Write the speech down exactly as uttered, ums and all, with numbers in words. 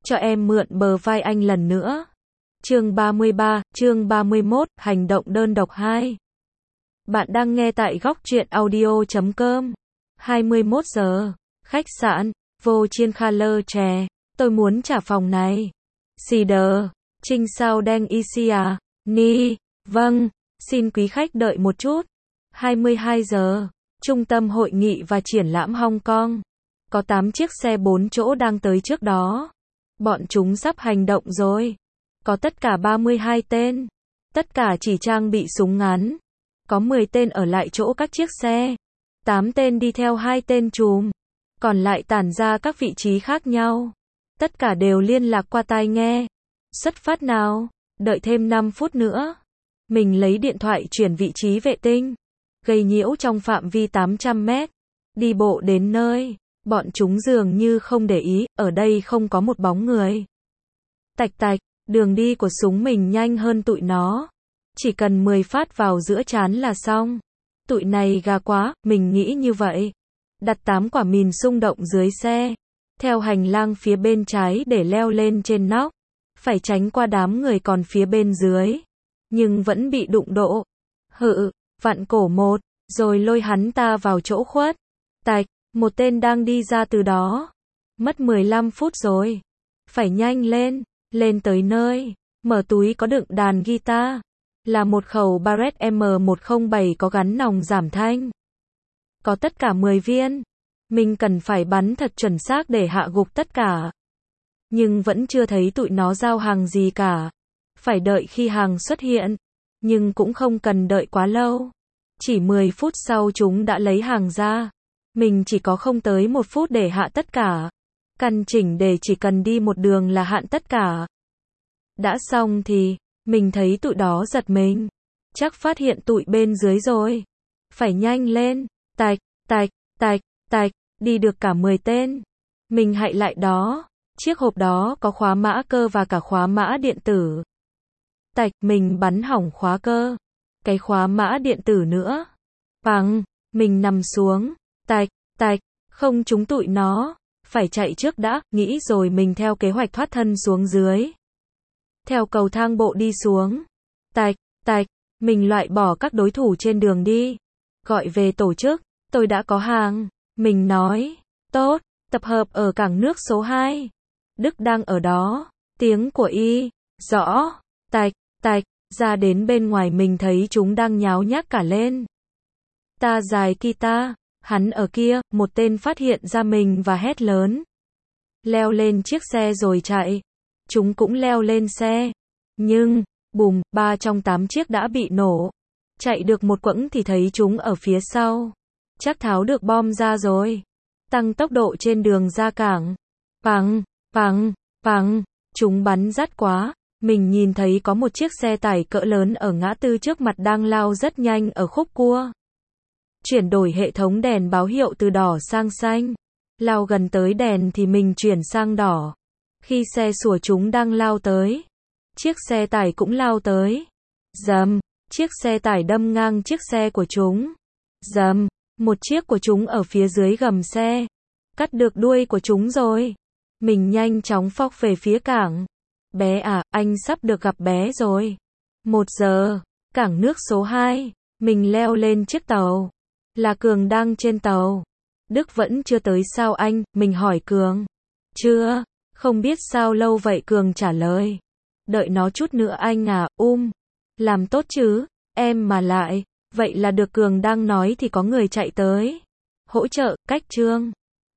cho em mượn bờ vai anh lần nữa. Chương ba mươi ba, chương ba mươi mốt, hành động đơn độc hai. Bạn đang nghe tại góc truyện audio chấm com. hai mươi mốt giờ, khách sạn, vô chiên kha lơ chè, tôi muốn trả phòng này. Xì đờ, trinh sao đen isi à, ni, vâng, xin quý khách đợi một chút. hai mươi hai giờ, trung tâm hội nghị và triển lãm Hong Kong. Có tám chiếc xe bốn chỗ đang tới trước đó. Bọn chúng sắp hành động rồi. Có tất cả ba mươi hai tên. Tất cả chỉ trang bị súng ngắn. Có mười tên ở lại chỗ các chiếc xe. tám tên đi theo hai tên trùm. Còn lại tản ra các vị trí khác nhau. Tất cả đều liên lạc qua tai nghe. Xuất phát nào, đợi thêm năm phút nữa. Mình lấy điện thoại chuyển vị trí vệ tinh. Gây nhiễu trong phạm vi tám trăm mét. Đi bộ đến nơi. Bọn chúng dường như không để ý, ở đây không có một bóng người. Tạch tạch, đường đi của súng mình nhanh hơn tụi nó. Chỉ cần mười phát vào giữa trán là xong. Tụi này gà quá, mình nghĩ như vậy. Đặt tám quả mìn xung động dưới xe. Theo hành lang phía bên trái để leo lên trên nóc. Phải tránh qua đám người còn phía bên dưới. Nhưng vẫn bị đụng độ. Hự, vặn cổ một, rồi lôi hắn ta vào chỗ khuất. Tạch. Một tên đang đi ra từ đó. Mất mười lăm phút rồi. Phải nhanh lên. Lên tới nơi. Mở túi có đựng đàn guitar. Là một khẩu Barrett M một không bảy có gắn nòng giảm thanh. Có tất cả mười viên. Mình cần phải bắn thật chuẩn xác để hạ gục tất cả. Nhưng vẫn chưa thấy tụi nó giao hàng gì cả. Phải đợi khi hàng xuất hiện. Nhưng cũng không cần đợi quá lâu. Chỉ mười phút sau chúng đã lấy hàng ra. Mình chỉ có không tới một phút để hạ tất cả. Căn chỉnh để chỉ cần đi một đường là hạn tất cả. Đã xong thì, mình thấy tụi đó giật mình. Chắc phát hiện tụi bên dưới rồi. Phải nhanh lên. Tạch, tạch, tạch, tạch, đi được cả mười tên. Mình hạy lại đó. Chiếc hộp đó có khóa mã cơ và cả khóa mã điện tử. Tạch, mình bắn hỏng khóa cơ. Cái khóa mã điện tử nữa. Bằng, mình nằm xuống. Tạch, tạch, không trúng tụi nó. Phải chạy trước đã, nghĩ rồi mình theo kế hoạch thoát thân xuống dưới. Theo cầu thang bộ đi xuống. Tạch, tạch, mình loại bỏ các đối thủ trên đường đi. Gọi về tổ chức, tôi đã có hàng. Mình nói, tốt, tập hợp ở cảng nước số hai. Đức đang ở đó. Tiếng của y, rõ, tạch, tạch, ra đến bên ngoài mình thấy chúng đang nháo nhác cả lên. Ta dài kita. Hắn ở kia, một tên phát hiện ra mình và hét lớn. Leo lên chiếc xe rồi chạy. Chúng cũng leo lên xe. Nhưng, bùm, ba trong tám chiếc đã bị nổ. Chạy được một quãng thì thấy chúng ở phía sau. Chắc tháo được bom ra rồi. Tăng tốc độ trên đường ra cảng. Pằng, pằng, pằng. Chúng bắn rát quá. Mình nhìn thấy có một chiếc xe tải cỡ lớn ở ngã tư trước mặt đang lao rất nhanh ở khúc cua. Chuyển đổi hệ thống đèn báo hiệu từ đỏ sang xanh. Lao gần tới đèn thì mình chuyển sang đỏ. Khi xe sủa chúng đang lao tới. Chiếc xe tải cũng lao tới. Dầm, chiếc xe tải đâm ngang chiếc xe của chúng. Dầm, một chiếc của chúng ở phía dưới gầm xe. Cắt được đuôi của chúng rồi. Mình nhanh chóng phóc về phía cảng. Bé à, anh sắp được gặp bé rồi. Một giờ, cảng nước số hai. Mình leo lên chiếc tàu. Là Cường đang trên tàu. Đức vẫn chưa tới sao anh, mình hỏi Cường. Chưa, không biết sao lâu vậy Cường trả lời. Đợi nó chút nữa anh à, um. Làm tốt chứ, em mà lại. Vậy là được Cường đang nói thì có người chạy tới. Hỗ trợ, cách trương.